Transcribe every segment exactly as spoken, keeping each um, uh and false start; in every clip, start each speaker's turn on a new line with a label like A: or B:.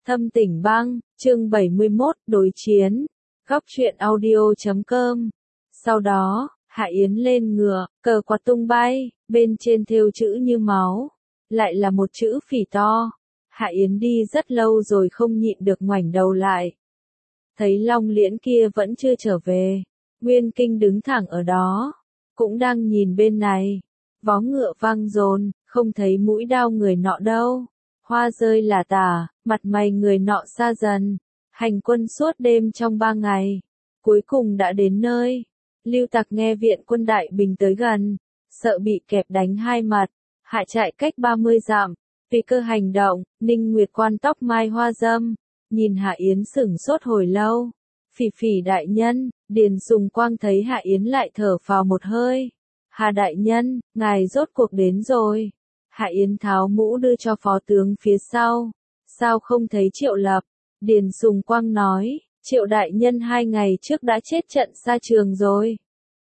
A: Thâm Tỉnh Bang, chương bảy mươi mốt, đối chiến. Góc truyện audio chấm com. Sau đó, Hạ Yến lên ngựa, cờ quạt tung bay, bên trên thêu chữ như máu. Lại là một chữ phỉ to. Hạ Yến đi rất lâu rồi không nhịn được ngoảnh đầu lại. Thấy Long Liễn kia vẫn chưa trở về. Nguyên Kinh đứng thẳng ở đó. Cũng đang nhìn bên này. Vó ngựa vang dồn, không thấy mũi đao người nọ đâu. Hoa rơi là tả, mặt mày người nọ xa dần. Hành quân suốt đêm trong ba ngày. Cuối cùng đã đến nơi. Lưu Tặc nghe viện quân đại bình tới gần. Sợ bị kẹp đánh hai mặt. Hạ chạy cách ba mươi dặm. Vì cơ hành động, Ninh Nguyệt Quan tóc mai hoa dâm. Nhìn Hạ Yến sửng sốt hồi lâu. Phỉ phỉ đại nhân, Điền Sùng Quang thấy Hạ Yến lại thở phào một hơi. Hà đại nhân, ngài rốt cuộc đến rồi. Hạ Yến tháo mũ đưa cho phó tướng phía sau. Sao không thấy Triệu Lập? Điền Sùng Quang nói, Triệu đại nhân hai ngày trước đã chết trận xa trường rồi.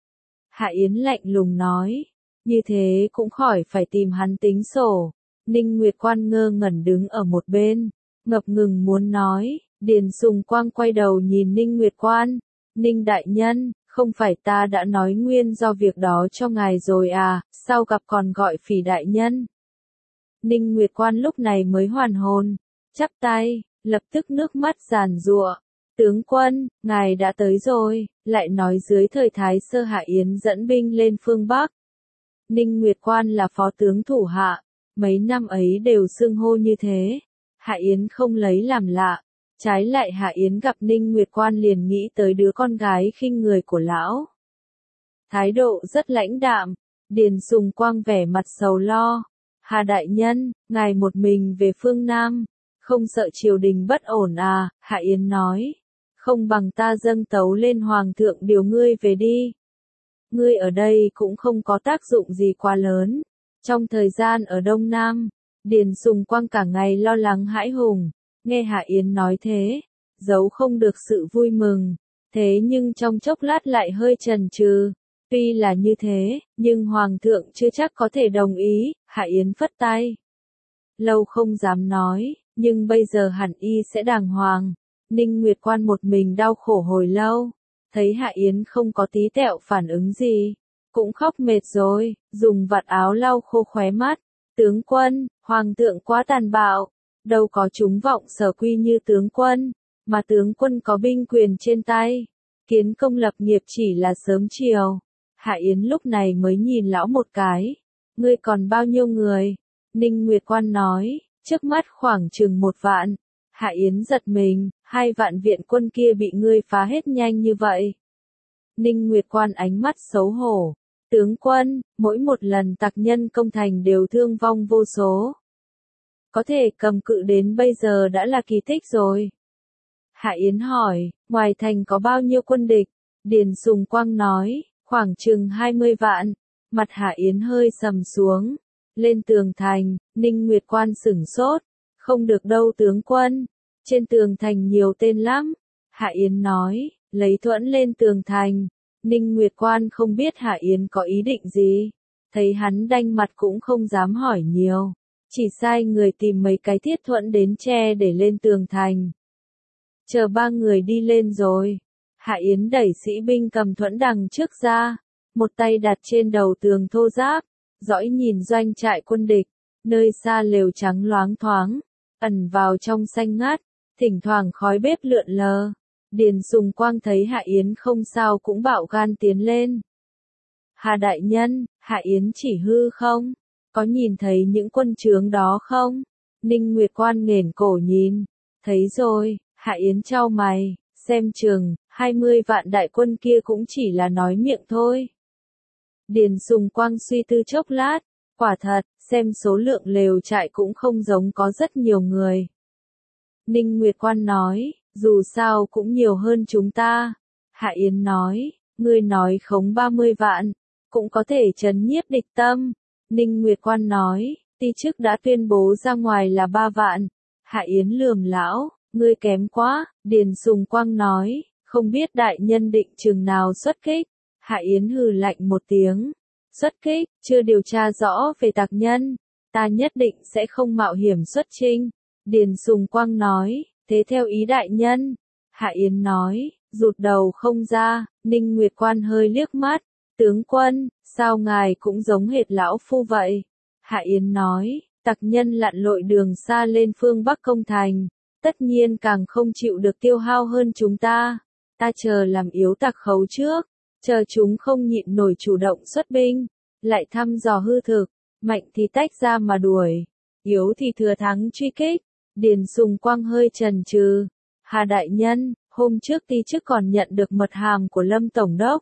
A: Hạ Yến lạnh lùng nói, như thế cũng khỏi phải tìm hắn tính sổ. Ninh Nguyệt Quan ngơ ngẩn đứng ở một bên, ngập ngừng muốn nói. Điền Sùng Quang quay đầu nhìn Ninh Nguyệt Quan. Ninh đại nhân, không phải ta đã nói nguyên do việc đó cho ngài rồi à, sao gặp còn gọi phỉ đại nhân? Ninh Nguyệt Quan lúc này mới hoàn hồn, chắp tay, lập tức nước mắt giàn giụa. Tướng quân, ngài đã tới rồi, lại nói dưới thời Thái Sơ Hạ Yến dẫn binh lên phương Bắc. Ninh Nguyệt Quan là phó tướng thủ hạ, mấy năm ấy đều xưng hô như thế. Hạ Yến không lấy làm lạ. Trái lại Hạ Yến gặp Ninh Nguyệt Quan liền nghĩ tới đứa con gái khinh người của lão. Thái độ rất lãnh đạm, Điền Sùng Quang vẻ mặt sầu lo. Hà đại nhân, ngài một mình về phương Nam, không sợ triều đình bất ổn à, Hạ Yến nói. Không bằng ta dâng tấu lên Hoàng thượng điều ngươi về đi. Ngươi ở đây cũng không có tác dụng gì quá lớn. Trong thời gian ở Đông Nam, Điền Sùng Quang cả ngày lo lắng hãi hùng. Nghe Hạ Yến nói thế, giấu không được sự vui mừng, thế nhưng trong chốc lát lại hơi chần chừ. Tuy là như thế, nhưng Hoàng thượng chưa chắc có thể đồng ý, Hạ Yến phất tay. Lâu không dám nói, nhưng bây giờ hẳn y sẽ đàng hoàng. Ninh Nguyệt Quan một mình đau khổ hồi lâu, thấy Hạ Yến không có tí tẹo phản ứng gì, cũng khóc mệt rồi, dùng vạt áo lau khô khóe mắt. Tướng quân, Hoàng thượng quá tàn bạo. Đâu có chúng vọng sở quy như tướng quân, mà tướng quân có binh quyền trên tay. Kiến công lập nghiệp chỉ là sớm chiều. Hạ Yến lúc này mới nhìn lão một cái. Ngươi còn bao nhiêu người? Ninh Nguyệt Quan nói, trước mắt khoảng chừng một vạn. Hạ Yến giật mình, hai vạn viện quân kia bị ngươi phá hết nhanh như vậy. Ninh Nguyệt Quan ánh mắt xấu hổ. Tướng quân, mỗi một lần tặc nhân công thành đều thương vong vô số. Có thể cầm cự đến bây giờ đã là kỳ tích rồi. Hạ Yến hỏi, ngoài thành có bao nhiêu quân địch? Điền Sùng Quang nói, khoảng chừng hai mươi vạn. Mặt Hạ Yến hơi sầm xuống. Lên tường thành, Ninh Nguyệt Quan sửng sốt. Không được đâu tướng quân. Trên tường thành nhiều tên lắm. Hạ Yến nói, lấy thuẫn lên tường thành. Ninh Nguyệt Quan không biết Hạ Yến có ý định gì. Thấy hắn đanh mặt cũng không dám hỏi nhiều. Chỉ sai người tìm mấy cái thiết thuẫn đến che để lên tường thành. Chờ ba người đi lên rồi. Hạ Yến đẩy sĩ binh cầm thuẫn đằng trước ra. Một tay đặt trên đầu tường thô ráp. Dõi nhìn doanh trại quân địch. Nơi xa lều trắng loáng thoáng. Ẩn vào trong xanh ngát. Thỉnh thoảng khói bếp lượn lờ. Điền Sùng Quang thấy Hạ Yến không sao cũng bạo gan tiến lên. Hà đại nhân, Hạ Yến chỉ hư không? Có nhìn thấy những quân trướng đó không? Ninh Nguyệt Quan nghển cổ nhìn. Thấy rồi, Hạ Yến chau mày, xem chừng, hai mươi vạn đại quân kia cũng chỉ là nói miệng thôi. Điền Sùng Quang suy tư chốc lát, quả thật, xem số lượng lều trại cũng không giống có rất nhiều người. Ninh Nguyệt Quan nói, dù sao cũng nhiều hơn chúng ta. Hạ Yến nói, ngươi nói khống ba mươi vạn, cũng có thể trấn nhiếp địch tâm. Ninh Nguyệt Quan nói, ti chức đã tuyên bố ra ngoài là ba vạn. Hạ Yến lườm lão, ngươi kém quá. Điền Sùng Quang nói, không biết đại nhân định chừng nào xuất kích. Hạ Yến hừ lạnh một tiếng. Xuất kích, chưa điều tra rõ về tặc nhân. Ta nhất định sẽ không mạo hiểm xuất chinh. Điền Sùng Quang nói, thế theo ý đại nhân. Hạ Yến nói, rụt đầu không ra. Ninh Nguyệt Quan hơi liếc mắt, tướng quân, sao ngài cũng giống hệt lão phu vậy? Hạ Yến nói, tặc nhân lặn lội đường xa lên phương Bắc công thành, tất nhiên càng không chịu được tiêu hao hơn chúng ta. Ta chờ làm yếu tặc khấu trước, chờ chúng không nhịn nổi chủ động xuất binh, lại thăm dò hư thực, mạnh thì tách ra mà đuổi, yếu thì thừa thắng truy kích. Điền Sùng Quang hơi chần chừ, Hà đại nhân, hôm trước ti chức còn nhận được mật hàm của Lâm Tổng đốc.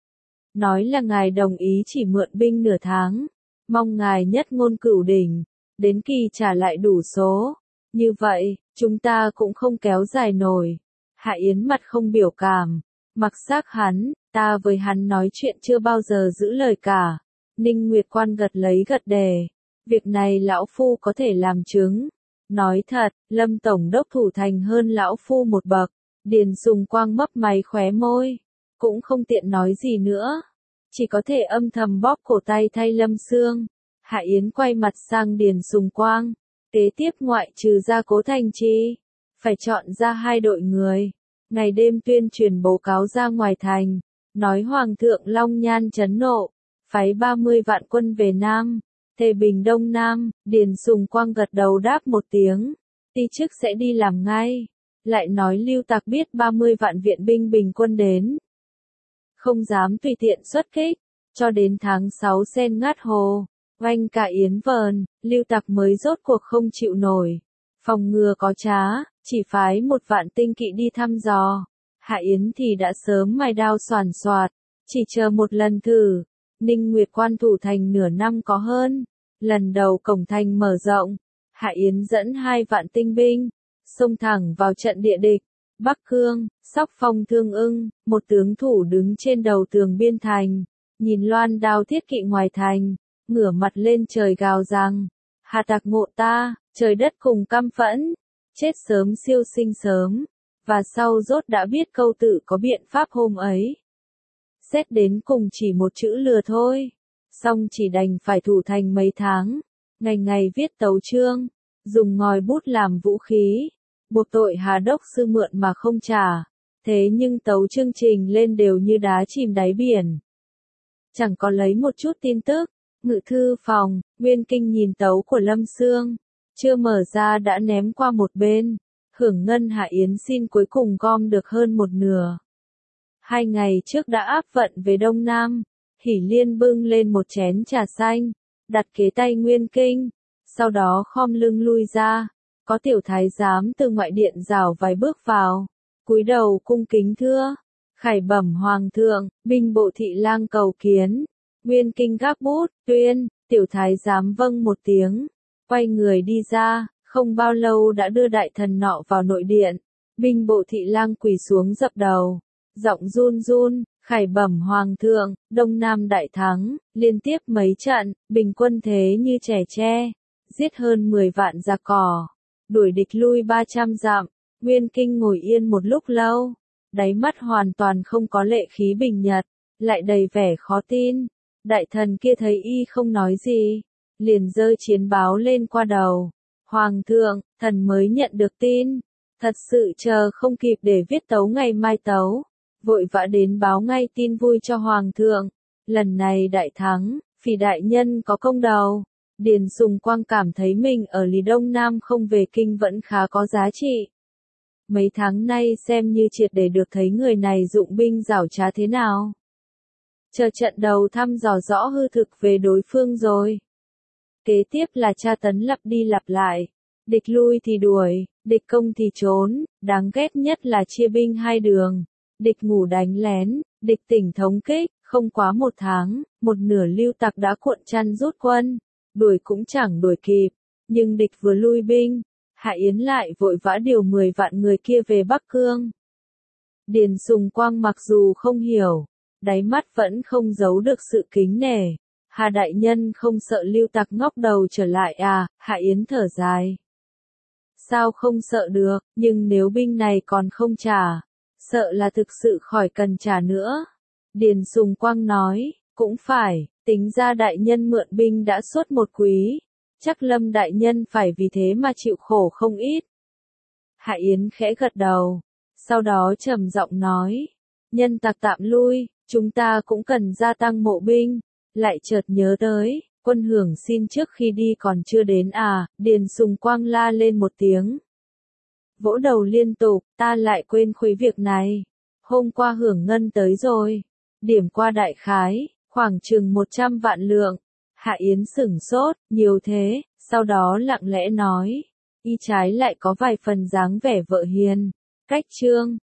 A: Nói là ngài đồng ý chỉ mượn binh nửa tháng, mong ngài nhất ngôn cửu đỉnh, đến kỳ trả lại đủ số. Như vậy, chúng ta cũng không kéo dài nổi. Hạ Yến mặt không biểu cảm, mặc xác hắn, ta với hắn nói chuyện chưa bao giờ giữ lời cả. Ninh Nguyệt Quan gật lấy gật đề, việc này lão phu có thể làm chứng. Nói thật, Lâm Tổng đốc thủ thành hơn lão phu một bậc. Điền Sùng Quang mấp máy khóe môi, cũng không tiện nói gì nữa, chỉ có thể âm thầm bóp cổ tay thay Lâm Xương. Hạ Yến quay mặt sang Điền Sùng Quang, kế tiếp ngoại trừ ra Cố Thành Chi, phải chọn ra hai đội người, ngày đêm tuyên truyền báo cáo ra ngoài thành, nói Hoàng thượng Long Nhan chấn nộ, phái ba mươi vạn quân về Nam, Thề Bình Đông Nam. Điền Sùng Quang gật đầu đáp một tiếng, ti chức sẽ đi làm ngay. Lại nói lưu tặc biết ba mươi vạn viện binh bình quân đến, không dám tùy tiện xuất kích, cho đến tháng sáu sen ngát hồ, oanh cả Yến Vờn, lưu tặc mới rốt cuộc không chịu nổi. Phòng ngừa có trá, chỉ phái một vạn tinh kỵ đi thăm dò. Hạ Yến thì đã sớm mài đao soàn soạt, chỉ chờ một lần thử. Ninh Nguyệt Quan thủ thành nửa năm có hơn, lần đầu cổng thành mở rộng, Hạ Yến dẫn hai vạn tinh binh, xông thẳng vào trận địa địch. Bắc Cương, Sóc Phong Thương Ưng, một tướng thủ đứng trên đầu tường biên thành, nhìn loan đao thiết kỵ ngoài thành, ngửa mặt lên trời gào rằng, Hà tặc ngộ ta, trời đất cùng căm phẫn, chết sớm siêu sinh sớm, và sau rốt đã biết câu tự có biện pháp hôm ấy. Xét đến cùng chỉ một chữ lừa thôi, song chỉ đành phải thủ thành mấy tháng, ngày ngày viết tấu chương, dùng ngòi bút làm vũ khí, buộc tội Hà đốc sư mượn mà không trả, thế nhưng tấu chương trình lên đều như đá chìm đáy biển. Chẳng có lấy một chút tin tức. Ngự thư phòng, Nguyên Kinh nhìn tấu của Lâm Xương, chưa mở ra đã ném qua một bên. Hưởng ngân Hạ Yến xin cuối cùng gom được hơn một nửa. Hai ngày trước đã áp vận về Đông Nam, Hỷ Liên bưng lên một chén trà xanh, đặt kế tay Nguyên Kinh, sau đó khom lưng lui ra. Có tiểu thái giám từ ngoại điện rảo vài bước vào, cúi đầu cung kính thưa, khải bẩm hoàng thượng, binh bộ thị lang cầu kiến. Nguyên Kinh gác bút, tuyên, tiểu thái giám vâng một tiếng, quay người đi ra, không bao lâu đã đưa đại thần nọ vào nội điện. Binh bộ thị lang quỳ xuống dập đầu, giọng run run, khải bẩm hoàng thượng, Đông Nam đại thắng, liên tiếp mấy trận, bình quân thế như trẻ tre, giết hơn mười vạn giặc cỏ, đuổi địch lui ba trăm dặm. Nguyên Kinh ngồi yên một lúc lâu, đáy mắt hoàn toàn không có lệ khí bình nhật, lại đầy vẻ khó tin. Đại thần kia thấy y không nói gì, liền giơ chiến báo lên qua đầu. Hoàng thượng, thần mới nhận được tin, thật sự chờ không kịp để viết tấu ngày mai tấu, vội vã đến báo ngay tin vui cho hoàng thượng. Lần này đại thắng, Phỉ đại nhân có công đầu. Điền Sùng Quang cảm thấy mình ở Lý Đông Nam không về kinh vẫn khá có giá trị. Mấy tháng nay xem như triệt để được thấy người này dụng binh giảo trá thế nào. Chờ trận đầu thăm dò rõ hư thực về đối phương rồi. Kế tiếp là tra tấn lặp đi lặp lại. Địch lui thì đuổi, địch công thì trốn, đáng ghét nhất là chia binh hai đường. Địch ngủ đánh lén, địch tỉnh thống kích, không quá một tháng, một nửa lưu tặc đã cuộn chăn rút quân. Đuổi cũng chẳng đuổi kịp, nhưng địch vừa lui binh, Hạ Yến lại vội vã điều mười vạn người kia về Bắc Cương. Điền Sùng Quang mặc dù không hiểu, đáy mắt vẫn không giấu được sự kính nể. Hà đại nhân không sợ lưu tặc ngóc đầu trở lại à? Hạ Yến thở dài. Sao không sợ được, nhưng nếu binh này còn không trả, sợ là thực sự khỏi cần trả nữa. Điền Sùng Quang nói, cũng phải, tính ra đại nhân mượn binh đã suốt một quý, chắc Lâm đại nhân phải vì thế mà chịu khổ không ít. Hạ Yến khẽ gật đầu, sau đó trầm giọng nói, nhân tặc tạm lui, chúng ta cũng cần gia tăng mộ binh, lại chợt nhớ tới, quân hưởng xin trước khi đi còn chưa đến à, Điền Sùng Quang la lên một tiếng. Vỗ đầu liên tục, ta lại quên khuấy việc này, hôm qua hưởng ngân tới rồi, điểm qua đại khái, khoảng chừng một trăm vạn lượng. Hạ Yến sửng sốt, nhiều thế, sau đó lặng lẽ nói, y trái lại có vài phần dáng vẻ vợ hiền, cách trương,